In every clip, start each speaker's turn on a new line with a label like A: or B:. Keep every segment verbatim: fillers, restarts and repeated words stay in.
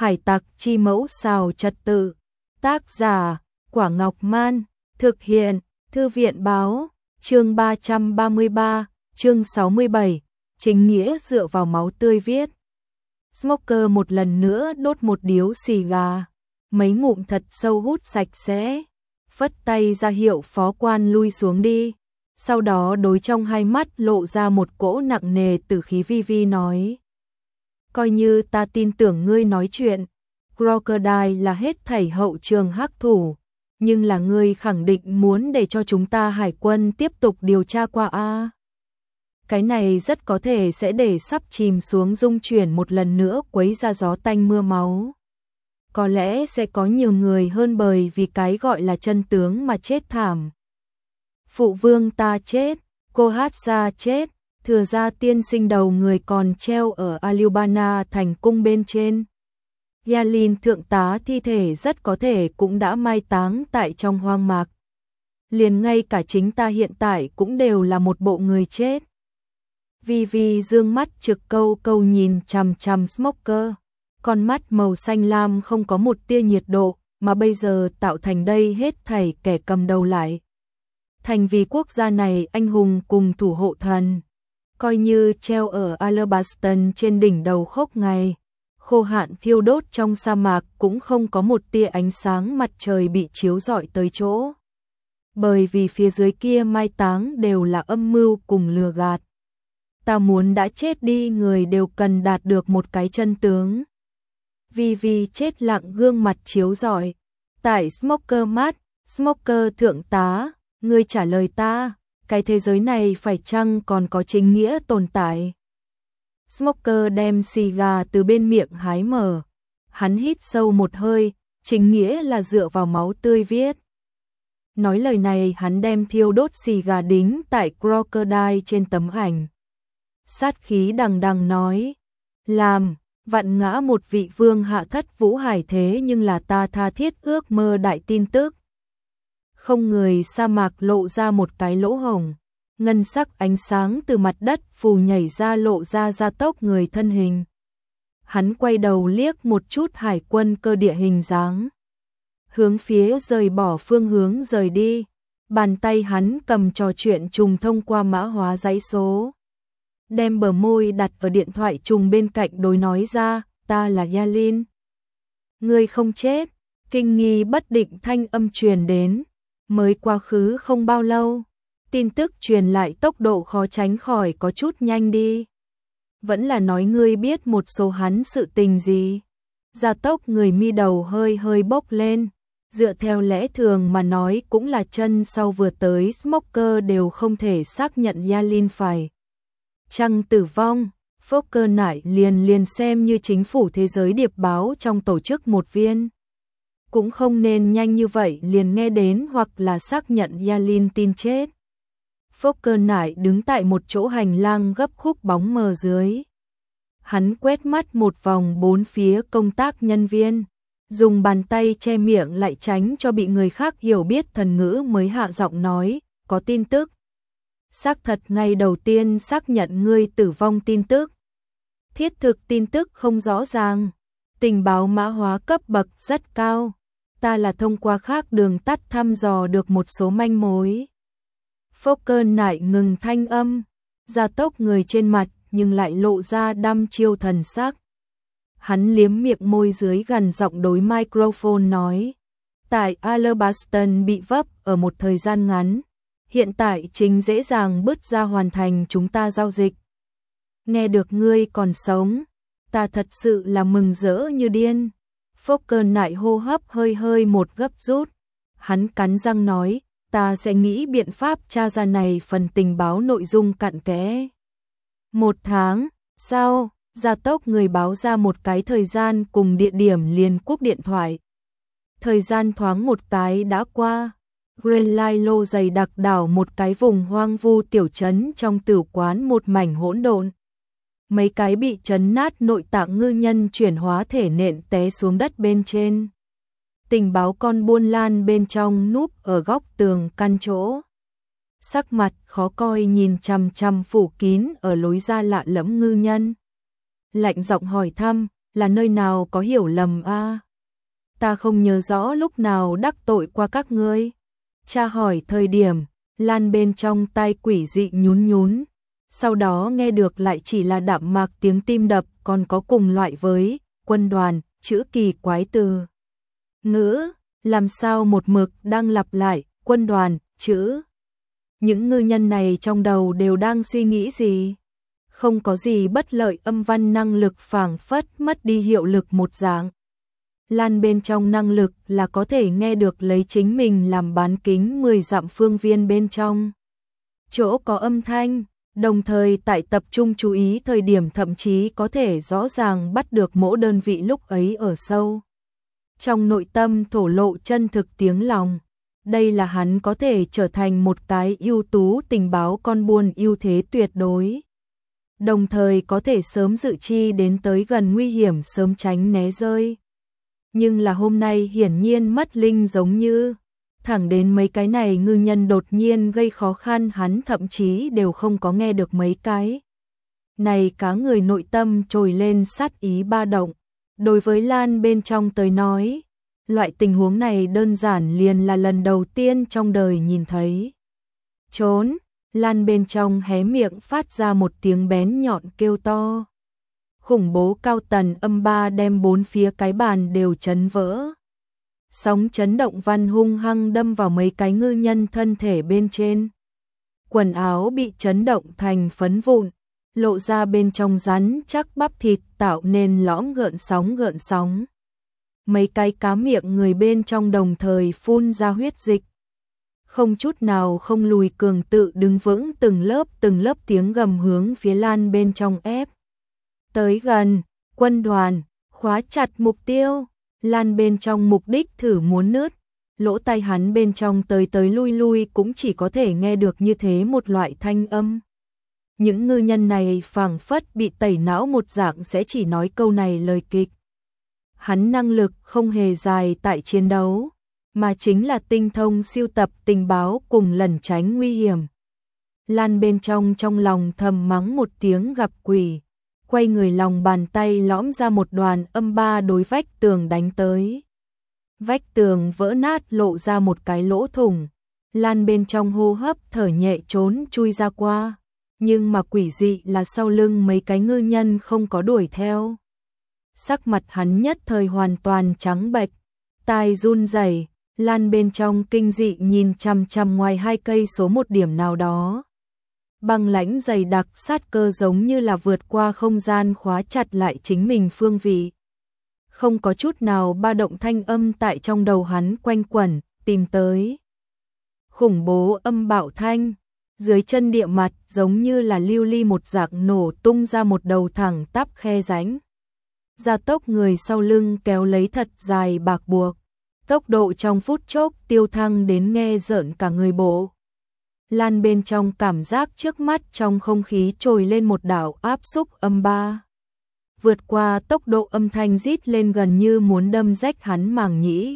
A: Hải tặc chi mẫu xào trật tự. Tác giả Quả Ngọc Man. Thực hiện Thư viện Báo. Chương ba trăm ba mươi ba, chương sáu mươi bảy, chính nghĩa dựa vào máu tươi viết. Smoker một lần nữa đốt một điếu xì gà, mấy ngụm thật sâu hút sạch sẽ, phất tay ra hiệu phó quan lui xuống đi. Sau đó đối trong hai mắt lộ ra một cỗ nặng nề tử khí. Vi Vi nói: coi như ta tin tưởng ngươi nói chuyện, Crocodile là hết thảy hậu trường hắc thủ, nhưng là ngươi khẳng định muốn để cho chúng ta hải quân tiếp tục điều tra qua a? Cái này rất có thể sẽ để sắp chìm xuống dung chuyển một lần nữa quấy ra gió tanh mưa máu. Có lẽ sẽ có nhiều người hơn bởi vì cái gọi là chân tướng mà chết thảm. Phụ vương ta chết, cô hát ra chết, thừa gia tiên sinh đầu người còn treo ở Alubana thành cung bên trên. Yalin thượng tá thi thể rất có thể cũng đã mai táng tại trong hoang mạc. Liền ngay cả chính ta hiện tại cũng đều là một bộ người chết. Vi Vi dương mắt trực câu câu nhìn chằm chằm Smoker, con mắt màu xanh lam không có một tia nhiệt độ, mà bây giờ tạo thành đây hết thảy kẻ cầm đầu lại. Thành vì quốc gia này anh hùng cùng thủ hộ thần, coi như treo ở Alabaston trên đỉnh đầu khốc ngày, khô hạn thiêu đốt trong sa mạc cũng không có một tia ánh sáng mặt trời bị chiếu rọi tới chỗ. Bởi vì phía dưới kia mai táng đều là âm mưu cùng lừa gạt. Ta muốn đã chết đi người đều cần đạt được một cái chân tướng. Vi Vi chết lặng gương mặt chiếu rọi. Tại Smoker mắt, Smoker thượng tá, ngươi trả lời ta, cái thế giới này phải chăng còn có chính nghĩa tồn tại? Smoker đem xì gà từ bên miệng hái mở. Hắn hít sâu một hơi, chính nghĩa là dựa vào máu tươi viết. Nói lời này hắn đem thiêu đốt xì gà đính tại Crocodile trên tấm ảnh. Sát khí đằng đằng nói: làm, vạn ngã một vị vương hạ thất vũ hải thế nhưng là ta tha thiết ước mơ đại tin tức. Không người sa mạc lộ ra một cái lỗ hổng, ngân sắc ánh sáng từ mặt đất phù nhảy ra lộ ra gia tốc người thân hình. Hắn quay đầu liếc một chút hải quân cơ địa hình dáng, hướng phía rời bỏ phương hướng rời đi. Bàn tay hắn cầm trò chuyện trùng thông qua mã hóa dãy số, đem bờ môi đặt ở điện thoại trùng bên cạnh đối nói ra: ta là Yalin. Ngươi không chết. Kinh nghi bất định thanh âm truyền đến. Mới quá khứ không bao lâu, tin tức truyền lại tốc độ khó tránh khỏi có chút nhanh đi. Vẫn là nói ngươi biết một số hắn sự tình gì? Gia tốc người mi đầu hơi hơi bốc lên. Dựa theo lẽ thường mà nói cũng là chân sau vừa tới Smoker đều không thể xác nhận Yalin phải chăng tử vong. Fokker nại liền liền xem như chính phủ thế giới điệp báo trong tổ chức một viên, cũng không nên nhanh như vậy liền nghe đến hoặc là xác nhận Yalin tin chết. Fokker nại đứng tại một chỗ hành lang gấp khúc bóng mờ dưới. Hắn quét mắt một vòng bốn phía công tác nhân viên, dùng bàn tay che miệng lại tránh cho bị người khác hiểu biết thần ngữ mới hạ giọng nói: có tin tức. Xác thật ngày đầu tiên xác nhận ngươi tử vong tin tức. Thiết thực tin tức không rõ ràng. Tình báo mã hóa cấp bậc rất cao. Ta là thông qua khác đường tắt thăm dò được một số manh mối. Fokker nại ngừng thanh âm, gia tốc người trên mặt nhưng lại lộ ra đăm chiêu thần sắc. Hắn liếm miệng môi dưới gần giọng đối microphone nói: tại Alabaston bị vấp ở một thời gian ngắn, hiện tại chính dễ dàng bứt ra hoàn thành chúng ta giao dịch. Nghe được ngươi còn sống, ta thật sự là mừng rỡ như điên. Fokker nại hô hấp hơi hơi một gấp rút. Hắn cắn răng nói: ta sẽ nghĩ biện pháp tra ra này phần tình báo nội dung cặn kẽ. Một tháng sau, gia tốc người báo ra một cái thời gian cùng địa điểm liền cúp điện thoại. Thời gian thoáng một cái đã qua. Greenlight lô dày đặc đảo một cái vùng hoang vu tiểu trấn trong tử quán một mảnh hỗn độn. Mấy cái bị chấn nát nội tạng ngư nhân chuyển hóa thể nện té xuống đất bên trên. Tình báo con buôn lan bên trong núp ở góc tường căn chỗ. Sắc mặt khó coi nhìn chằm chằm phủ kín ở lối ra lạ lẫm ngư nhân. Lạnh giọng hỏi thăm: là nơi nào có hiểu lầm a? Ta không nhớ rõ lúc nào đắc tội qua các ngươi. Cha hỏi thời điểm, Lan bên trong tai quỷ dị nhún nhún, sau đó nghe được lại chỉ là đạm mạc tiếng tim đập, còn có cùng loại với quân đoàn, chữ kỳ quái từ ngữ, làm sao một mực đang lặp lại quân đoàn, chữ. Những ngư nhân này trong đầu đều đang suy nghĩ gì? Không có gì bất lợi, âm văn năng lực phảng phất mất đi hiệu lực một dạng. Lan bên trong năng lực là có thể nghe được lấy chính mình làm bán kính mười dặm phương viên bên trong. Chỗ có âm thanh, đồng thời tại tập trung chú ý thời điểm thậm chí có thể rõ ràng bắt được mỗi đơn vị lúc ấy ở sâu. Trong nội tâm thổ lộ chân thực tiếng lòng. Đây là hắn có thể trở thành một cái ưu tú tình báo con buôn ưu thế tuyệt đối. Đồng thời có thể sớm dự chi đến tới gần nguy hiểm, sớm tránh né rơi. Nhưng là hôm nay hiển nhiên mất linh, giống như thẳng đến mấy cái này ngư nhân đột nhiên gây khó khăn, hắn thậm chí đều không có nghe được mấy cái. Này cá người nội tâm trồi lên sát ý ba động. Đối với Lan bên trong tới nói, loại tình huống này đơn giản liền là lần đầu tiên trong đời nhìn thấy. Trốn, Lan bên trong hé miệng phát ra một tiếng bén nhọn kêu to. Khủng bố cao tần âm ba đem bốn phía cái bàn đều chấn vỡ. Sóng chấn động văn hung hăng đâm vào mấy cái ngư nhân thân thể bên trên. Quần áo bị chấn động thành phấn vụn, lộ ra bên trong rắn chắc bắp thịt tạo nên lõm gợn sóng gợn sóng. Mấy cái cá miệng người bên trong đồng thời phun ra huyết dịch. Không chút nào không lùi, cường tự đứng vững, từng lớp từng lớp tiếng gầm hướng phía Lan bên trong ép. Tới gần, quân đoàn, khóa chặt mục tiêu. Lan bên trong mục đích thử muốn nứt, lỗ tai hắn bên trong tới tới lui lui cũng chỉ có thể nghe được như thế một loại thanh âm. Những ngư nhân này phảng phất bị tẩy não một dạng, sẽ chỉ nói câu này lời kịch. Hắn năng lực không hề dài tại chiến đấu, mà chính là tinh thông siêu tập tình báo cùng lẩn tránh nguy hiểm. Lan bên trong trong lòng thầm mắng một tiếng gặp quỷ, quay người lòng bàn tay lõm ra một đoàn âm ba đối vách tường đánh tới. Vách tường vỡ nát, lộ ra một cái lỗ thủng. Lan bên trong hô hấp thở nhẹ trốn chui ra qua, nhưng mà quỷ dị là sau lưng mấy cái ngư nhân không có đuổi theo. Sắc mặt hắn nhất thời hoàn toàn trắng bệch, tai run rẩy. Lan bên trong kinh dị nhìn chằm chằm ngoài hai cây số một điểm nào đó. Băng lãnh dày đặc sát cơ giống như là vượt qua không gian khóa chặt lại chính mình phương vị. Không có chút nào ba động, thanh âm tại trong đầu hắn quanh quẩn, tìm tới. Khủng bố âm bạo thanh, dưới chân địa mặt giống như là lưu ly một dạng nổ tung ra một đầu thẳng tắp khe rãnh. Gia tốc người sau lưng kéo lấy thật dài bạc buộc. Tốc độ trong phút chốc tiêu thăng đến nghe rợn cả người bộ. Lan bên trong cảm giác trước mắt trong không khí trồi lên một đảo áp xúc âm ba. Vượt qua tốc độ âm thanh rít lên gần như muốn đâm rách hắn màng nhĩ.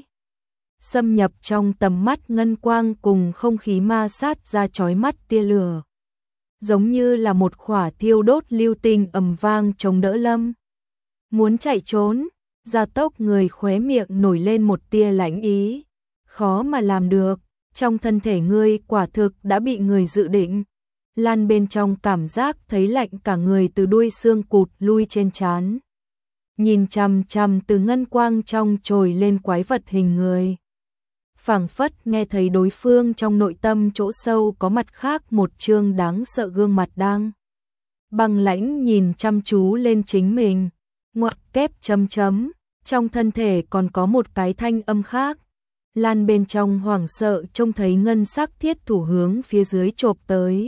A: Xâm nhập trong tầm mắt, ngân quang cùng không khí ma sát ra chói mắt tia lửa. Giống như là một khỏa thiêu đốt lưu tinh ầm vang chống đỡ Lâm. Muốn chạy trốn, gia tốc người khóe miệng nổi lên một tia lãnh ý. Khó mà làm được, trong thân thể ngươi quả thực đã bị người dự định. Lan bên trong cảm giác thấy lạnh cả người, từ đuôi xương cụt lui trên trán. Nhìn chằm chằm từ ngân quang trong trồi lên quái vật hình người. Phảng phất nghe thấy đối phương trong nội tâm chỗ sâu có mặt khác một trương đáng sợ gương mặt đang băng lãnh nhìn chăm chú lên chính mình. Ngoặc kép chấm chấm, trong thân thể còn có một cái thanh âm khác. Lan bên trong hoảng sợ trông thấy ngân sắc thiết thủ hướng phía dưới chộp tới.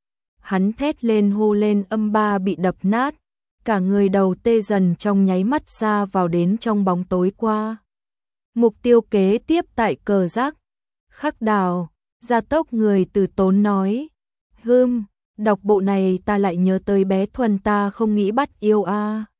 A: Hắn thét lên hô lên, âm ba bị đập nát, cả người đầu tê dần, trong nháy mắt xa vào đến trong bóng tối qua. Mục tiêu kế tiếp tại cờ giác, khắc đào, gia tốc người từ tốn nói. Hưm, đọc bộ này ta lại nhớ tới bé Thuần, ta không nghĩ bắt yêu a.